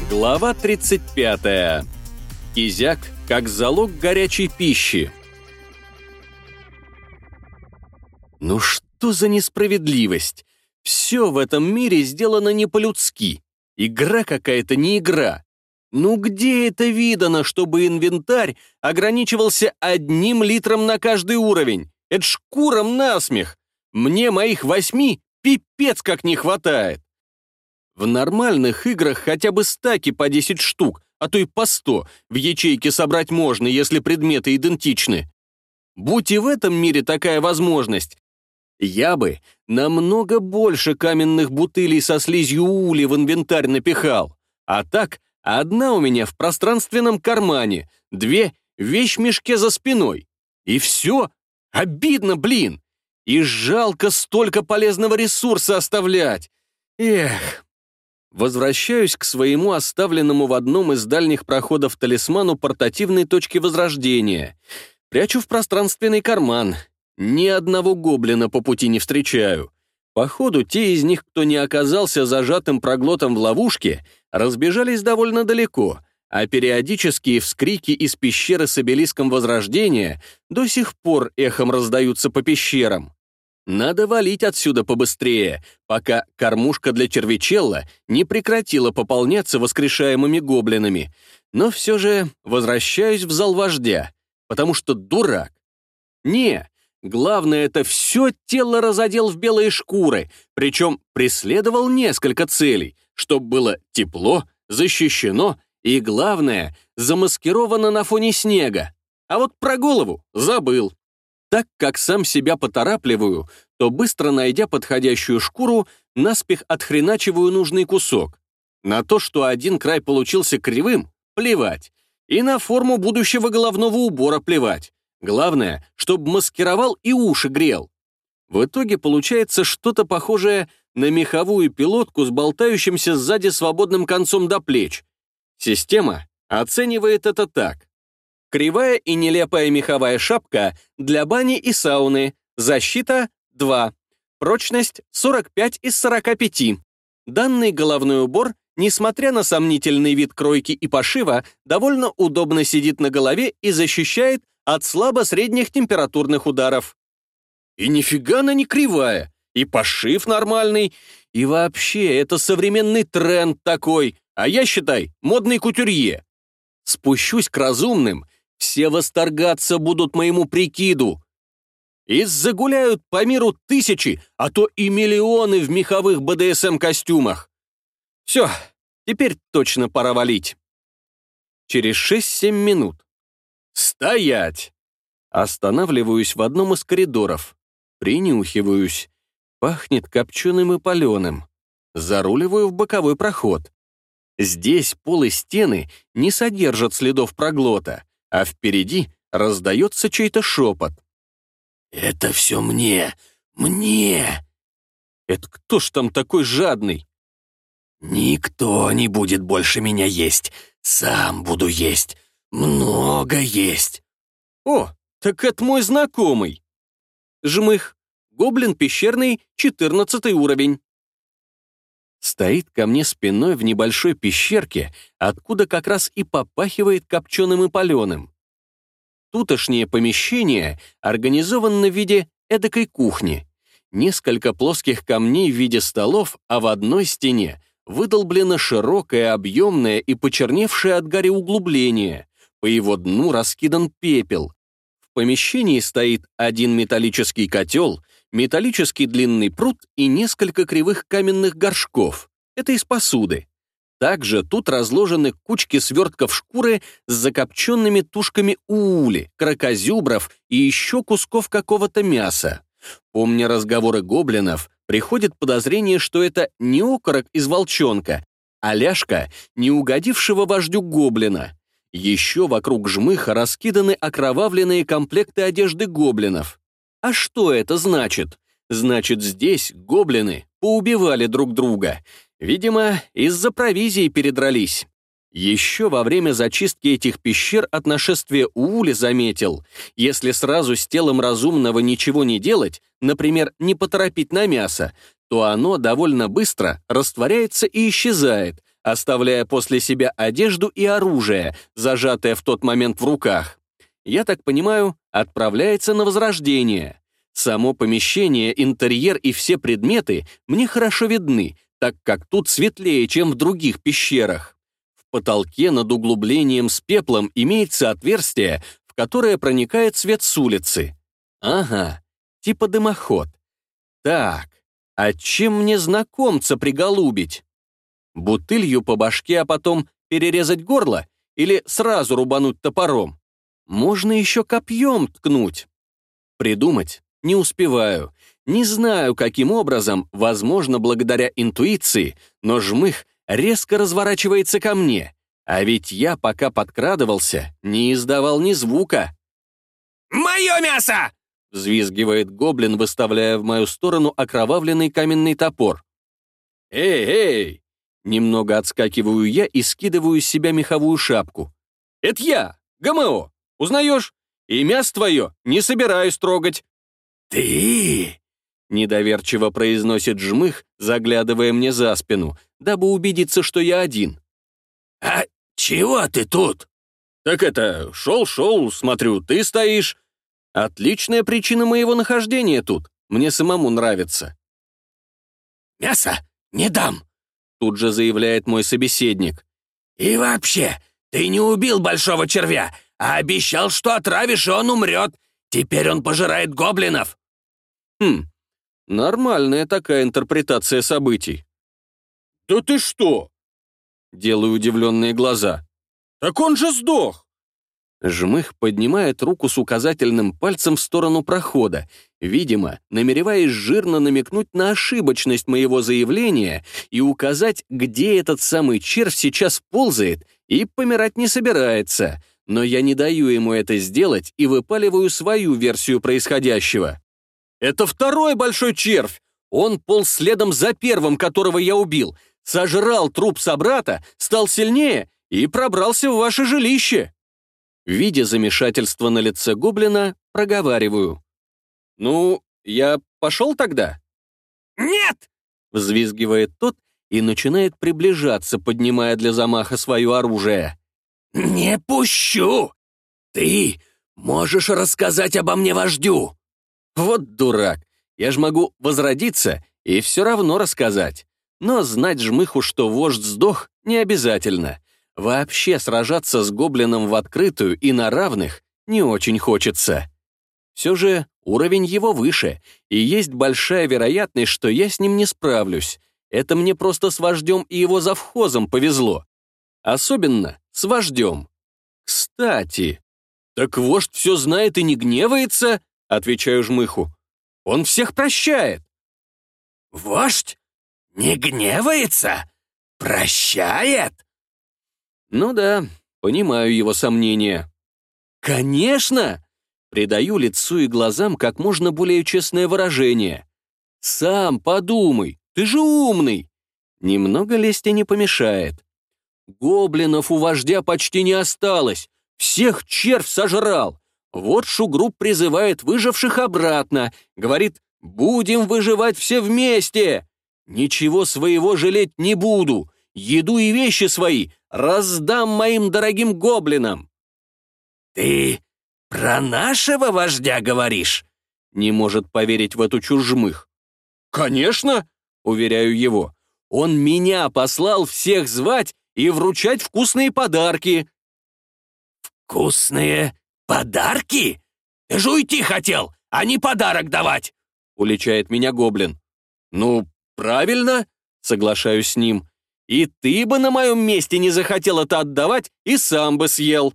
Глава 35. Кизяк как залог горячей пищи. Ну что за несправедливость? Все в этом мире сделано не по-людски. Игра какая-то не игра. Ну где это видано, чтобы инвентарь ограничивался 1 литром на каждый уровень? Это ж курам насмех. Мне моих 8 пипец как не хватает. В нормальных играх хотя бы стаки по 10 штук, а то и по 100 в ячейке собрать можно, если предметы идентичны. Будь и в этом мире такая возможность, я бы намного больше каменных бутылей со слизью ули в инвентарь напихал. А так, одна у меня в пространственном кармане, 2 в вещмешке за спиной. И все. Обидно, блин. И жалко столько полезного ресурса оставлять. Эх. Возвращаюсь к своему оставленному в одном из дальних проходов талисману портативной точки возрождения. Прячу в пространственный карман. Ни одного гоблина по пути не встречаю. Походу, те из них, кто не оказался зажатым проглотом в ловушке, разбежались довольно далеко, а периодические вскрики из пещеры с обелиском возрождения до сих пор эхом раздаются по пещерам. Надо валить отсюда побыстрее, пока кормушка для червячелла не прекратила пополняться воскрешаемыми гоблинами. Но все же возвращаюсь в зал вождя, потому что дурак. Не, главное, это все тело разодел в белые шкуры, причем преследовал несколько целей, чтобы было тепло, защищено и, главное, замаскировано на фоне снега. А вот про голову забыл. Так как сам себя поторапливаю, то быстро найдя подходящую шкуру, наспех отхреначиваю нужный кусок. На то, что один край получился кривым, плевать. И на форму будущего головного убора плевать. Главное, чтобы маскировал и уши грел. В итоге получается что-то похожее на меховую пилотку с болтающимся сзади свободным концом до плеч. Система оценивает это так. Кривая и нелепая меховая шапка для бани и сауны. Защита 2. Прочность 45 из 45. Данный головной убор, несмотря на сомнительный вид кройки и пошива, довольно удобно сидит на голове и защищает от слабо-средних температурных ударов. И нифига она не кривая, и пошив нормальный, и вообще это современный тренд такой, а я, считай, модный кутюрье. Спущусь к разумным, все восторгаться будут моему прикиду. И загуляют по миру тысячи, а то и миллионы в меховых БДСМ-костюмах. Все, теперь точно пора валить. Через 6-7 минут. Стоять! Останавливаюсь в одном из коридоров. Принюхиваюсь. Пахнет копченым и паленым. Заруливаю в боковой проход. Здесь пол и стены не содержат следов проглота, а впереди раздается чей-то шепот. «Это все мне! Мне!» Это кто ж там такой жадный? «Никто не будет больше меня есть. Сам буду есть. Много есть». О, так это мой знакомый. Жмых. Гоблин пещерный, 14 уровень. Стоит ко мне спиной в небольшой пещерке, откуда как раз и попахивает копченым и паленым. Тутошнее помещение организовано в виде эдакой кухни. Несколько плоских камней в виде столов, а в одной стене выдолблено широкое, объемное и почерневшее от гари углубление. По его дну раскидан пепел. В помещении стоит один металлический котел, металлический длинный пруд и несколько кривых каменных горшков. Это из посуды. Также тут разложены кучки свертков шкуры с закопченными тушками уули, кракозюбров и еще кусков какого-то мяса. Помня разговоры гоблинов, приходит подозрение, что это не окорок из волчонка, а ляжка не угодившего вождю гоблина. Еще вокруг жмыха раскиданы окровавленные комплекты одежды гоблинов. А что это значит? Значит, здесь гоблины поубивали друг друга. Видимо, из-за провизии передрались. Еще во время зачистки этих пещер от нашествия уули заметил, если сразу с телом разумного ничего не делать, например, не поторопить на мясо, то оно довольно быстро растворяется и исчезает, оставляя после себя одежду и оружие, зажатое в тот момент в руках. Я так понимаю, отправляется на возрождение. Само помещение, интерьер и все предметы мне хорошо видны, так как тут светлее, чем в других пещерах. В потолке над углублением с пеплом имеется отверстие, в которое проникает свет с улицы. Ага, типа дымоход. Так, а чем мне знакомца приголубить? Бутылью по башке, а потом перерезать горло? Или сразу рубануть топором? Можно еще копьем ткнуть. Придумать не успеваю. Не знаю, каким образом, возможно, благодаря интуиции, но жмых резко разворачивается ко мне. А ведь я, пока подкрадывался, не издавал ни звука. «Мое мясо!» — взвизгивает гоблин, выставляя в мою сторону окровавленный каменный топор. «Эй, эй!» Немного отскакиваю я и скидываю с себя меховую шапку. «Это я, ГМО, узнаешь? И мясо твое не собираюсь трогать». «Ты?» — недоверчиво произносит жмых, заглядывая мне за спину, дабы убедиться, что я один. «А чего ты тут?» «Так это, шел, смотрю, ты стоишь. Отличная причина моего нахождения тут. Мне самому нравится». «Мясо не дам», — тут же заявляет мой собеседник. «И вообще, ты не убил большого червя, а обещал, что отравишь, и он умрет. Теперь он пожирает гоблинов». Нормальная такая интерпретация событий. «Да ты что?» — делаю удивленные глаза. «Так он же сдох!» Жмых поднимает руку с указательным пальцем в сторону прохода, видимо, намереваясь жирно намекнуть на ошибочность моего заявления и указать, где этот самый червь сейчас ползает и помирать не собирается, но я не даю ему это сделать и выпаливаю свою версию происходящего. «Это второй большой червь! Он полз следом за первым, которого я убил, сожрал труп собрата, стал сильнее и пробрался в ваше жилище!» Видя замешательство на лице гоблина, проговариваю. «Ну, я пошел тогда?» «Нет!» — взвизгивает тот и начинает приближаться, поднимая для замаха свое оружие. «Не пущу! Ты можешь рассказать обо мне вождю!» Вот дурак, я ж могу возродиться и все равно рассказать. Но знать жмыху, что вождь сдох, не обязательно. Вообще сражаться с гоблином в открытую и на равных не очень хочется. Все же уровень его выше, и есть большая вероятность, что я с ним не справлюсь. Это мне просто с вождем и его завхозом повезло. Особенно с вождем. Кстати, так вождь все знает и не гневается? Отвечаю жмыху. Он всех прощает. «Вождь не гневается? Прощает?» Ну да, понимаю его сомнения. Конечно! Придаю лицу и глазам как можно более честное выражение. Сам подумай, ты же умный. Немного лести не помешает. Гоблинов у вождя почти не осталось. Всех червь сожрал. Вот Шугруб призывает выживших обратно. Говорит, будем выживать все вместе. Ничего своего жалеть не буду. Еду и вещи свои раздам моим дорогим гоблинам. «Ты про нашего вождя говоришь?» Не может поверить в эту чушь жмых. «Конечно!» — уверяю его. «Он меня послал всех звать и вручать вкусные подарки». «Вкусные подарки? Ты же уйти хотел, а не подарок давать!» — уличает меня гоблин. «Ну, правильно!» — соглашаюсь с ним. «И ты бы на моем месте не захотел это отдавать и сам бы съел».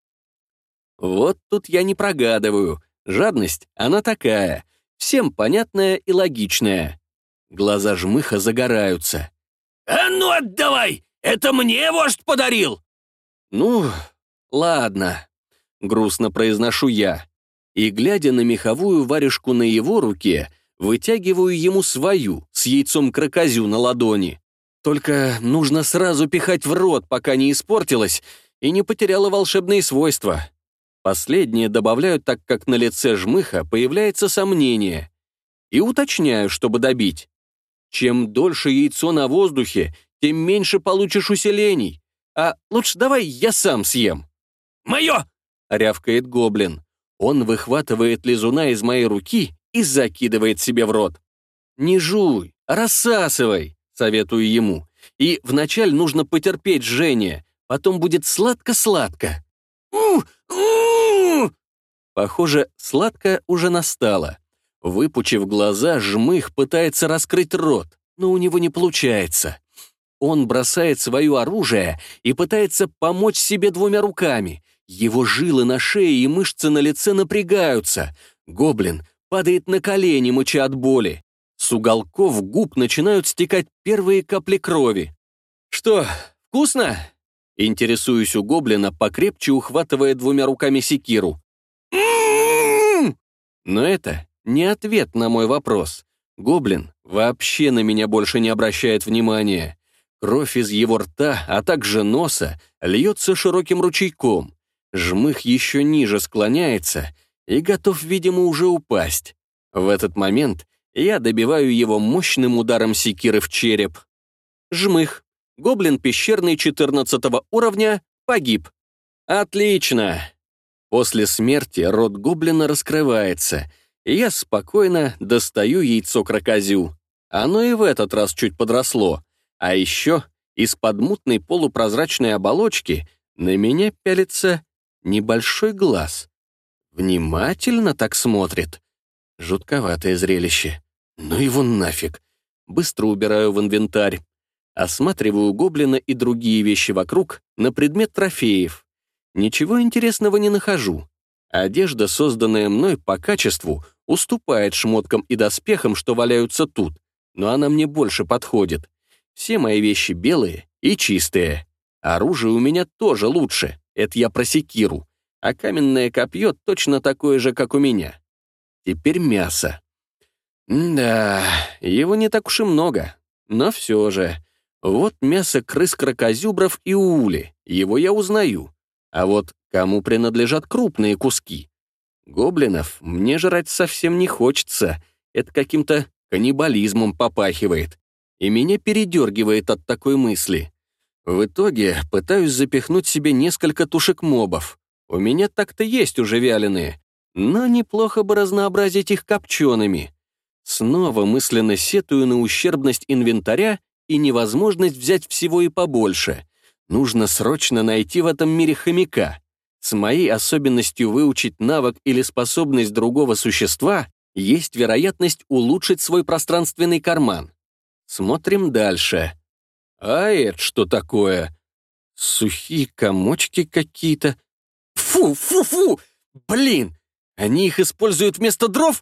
Вот тут я не прогадываю. Жадность, она такая, всем понятная и логичная. Глаза жмыха загораются. «А ну отдавай! Это мне вождь подарил!» «Ну, ладно», — грустно произношу я. И, глядя на меховую варежку на его руке, вытягиваю ему свою, с яйцом кракозю на ладони. Только нужно сразу пихать в рот, пока не испортилась и не потеряла волшебные свойства. Последнее добавляю, так как на лице жмыха появляется сомнение. И уточняю, чтобы добить. Чем дольше яйцо на воздухе, тем меньше получишь усилений. А лучше давай я сам съем». «Мое!» — рявкает гоблин. Он выхватывает лизуна из моей руки и закидывает себе в рот. «Не жуй, рассасывай», — советую ему. «И вначале нужно потерпеть жжение, потом будет сладко-сладко». Похоже, сладко уже настало. Выпучив глаза, Жмых пытается раскрыть рот, но у него не получается. Он бросает свое оружие и пытается помочь себе двумя руками. Его жилы на шее и мышцы на лице напрягаются. Гоблин падает на колени, мыча от боли. С уголков губ начинают стекать первые капли крови. «Что, вкусно?» Интересуюсь у гоблина, покрепче ухватывая двумя руками секиру. Но это не ответ на мой вопрос. Гоблин вообще на меня больше не обращает внимания. Кровь из его рта, а также носа, льется широким ручейком. Жмых еще ниже склоняется и готов, видимо, уже упасть. В этот момент я добиваю его мощным ударом секиры в череп. Жмых. Гоблин пещерный 14 уровня погиб. Отлично. После смерти рот гоблина раскрывается, и я спокойно достаю яйцо крокозю. Оно и в этот раз чуть подросло. А еще из-под мутной полупрозрачной оболочки на меня пялится небольшой глаз. Внимательно так смотрит. Жутковатое зрелище. Ну его нафиг. Быстро убираю в инвентарь. Осматриваю гоблина и другие вещи вокруг на предмет трофеев. Ничего интересного не нахожу. Одежда, созданная мной по качеству, уступает шмоткам и доспехам, что валяются тут, но она мне больше подходит. Все мои вещи белые и чистые. Оружие у меня тоже лучше, это я про секиру, а каменное копье точно такое же, как у меня. Теперь мясо. Да, его не так уж и много, но все же. Вот мясо крыс-крокозюбров и ули, его я узнаю. А вот кому принадлежат крупные куски? Гоблинов мне жрать совсем не хочется, это каким-то каннибализмом попахивает. И меня передергивает от такой мысли. В итоге пытаюсь запихнуть себе несколько тушек мобов. У меня так-то есть уже вяленые, но неплохо бы разнообразить их копчеными. Снова мысленно сетую на ущербность инвентаря и невозможность взять всего и побольше. Нужно срочно найти в этом мире хомяка. С моей особенностью выучить навык или способность другого существа есть вероятность улучшить свой пространственный карман. Смотрим дальше. А это что такое? Сухие комочки какие-то. Фу! Блин! Они их используют вместо дров?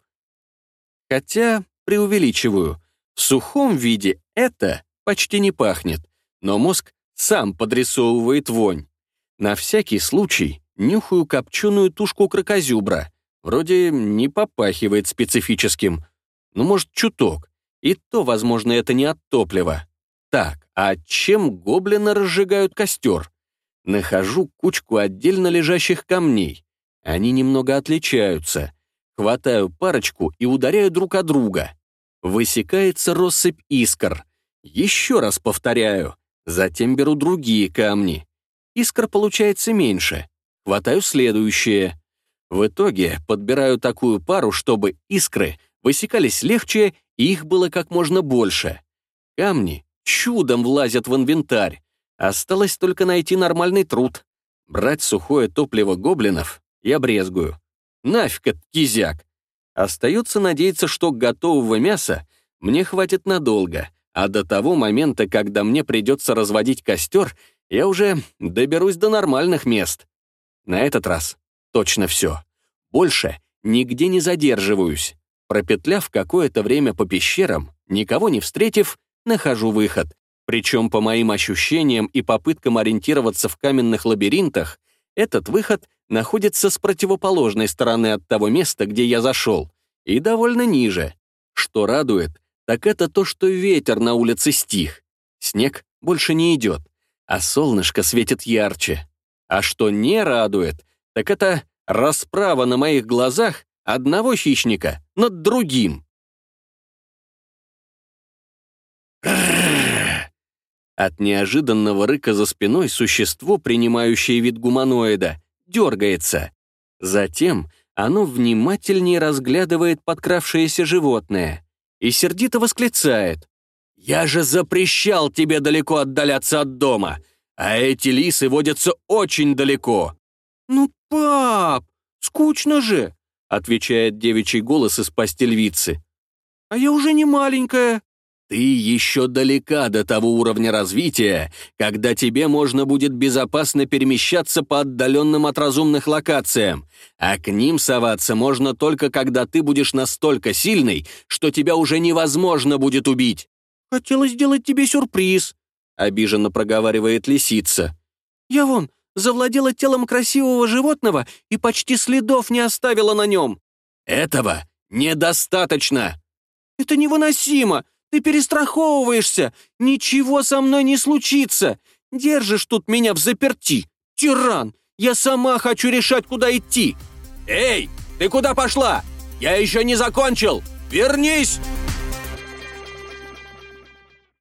Хотя преувеличиваю. В сухом виде это почти не пахнет, но мозг сам подрисовывает вонь. На всякий случай нюхаю копченую тушку крокозюбра. Вроде не попахивает специфическим. Ну, может, чуток. И то, возможно, это не от топлива. Так, а чем гоблины разжигают костер? Нахожу кучку отдельно лежащих камней. Они немного отличаются. Хватаю парочку и ударяю друг о друга. Высекается россыпь искр. Еще раз повторяю. Затем беру другие камни. Искр получается меньше. Хватаю следующее. В итоге подбираю такую пару, чтобы искры высекались легче и их было как можно больше. Камни чудом влазят в инвентарь. Осталось только найти нормальный труд. Брать сухое топливо гоблинов я брезгую. Нафиг этот кизяк. Остается надеяться, что готового мяса мне хватит надолго, а до того момента, когда мне придется разводить костер, я уже доберусь до нормальных мест. На этот раз точно все. Больше нигде не задерживаюсь. Пропетляв какое-то время по пещерам, никого не встретив, нахожу выход. Причем, по моим ощущениям и попыткам ориентироваться в каменных лабиринтах, этот выход находится с противоположной стороны от того места, где я зашел, и довольно ниже. Что радует, так это то, что ветер на улице стих. Снег больше не идет, а солнышко светит ярче. А что не радует, так это расправа на моих глазах одного хищника над другим. От неожиданного рыка за спиной существо, принимающее вид гуманоида, дергается. Затем оно внимательнее разглядывает подкравшееся животное и сердито восклицает: «Я же запрещал тебе далеко отдаляться от дома, а эти лисы водятся очень далеко». «Ну, пап, скучно же», — отвечает девичий голос из пасти львицы. «А я уже не маленькая». «Ты еще далека до того уровня развития, когда тебе можно будет безопасно перемещаться по отдаленным от разумных локациям, а к ним соваться можно только когда ты будешь настолько сильный, что тебя уже невозможно будет убить». «Хотела сделать тебе сюрприз», — обиженно проговаривает лисица. «Я вон завладела телом красивого животного и почти следов не оставила на нем». «Этого недостаточно». «Это невыносимо. Ты перестраховываешься. Ничего со мной не случится. Держишь тут меня взаперти. Тиран. Я сама хочу решать, куда идти». «Эй, ты куда пошла? Я еще не закончил. Вернись!»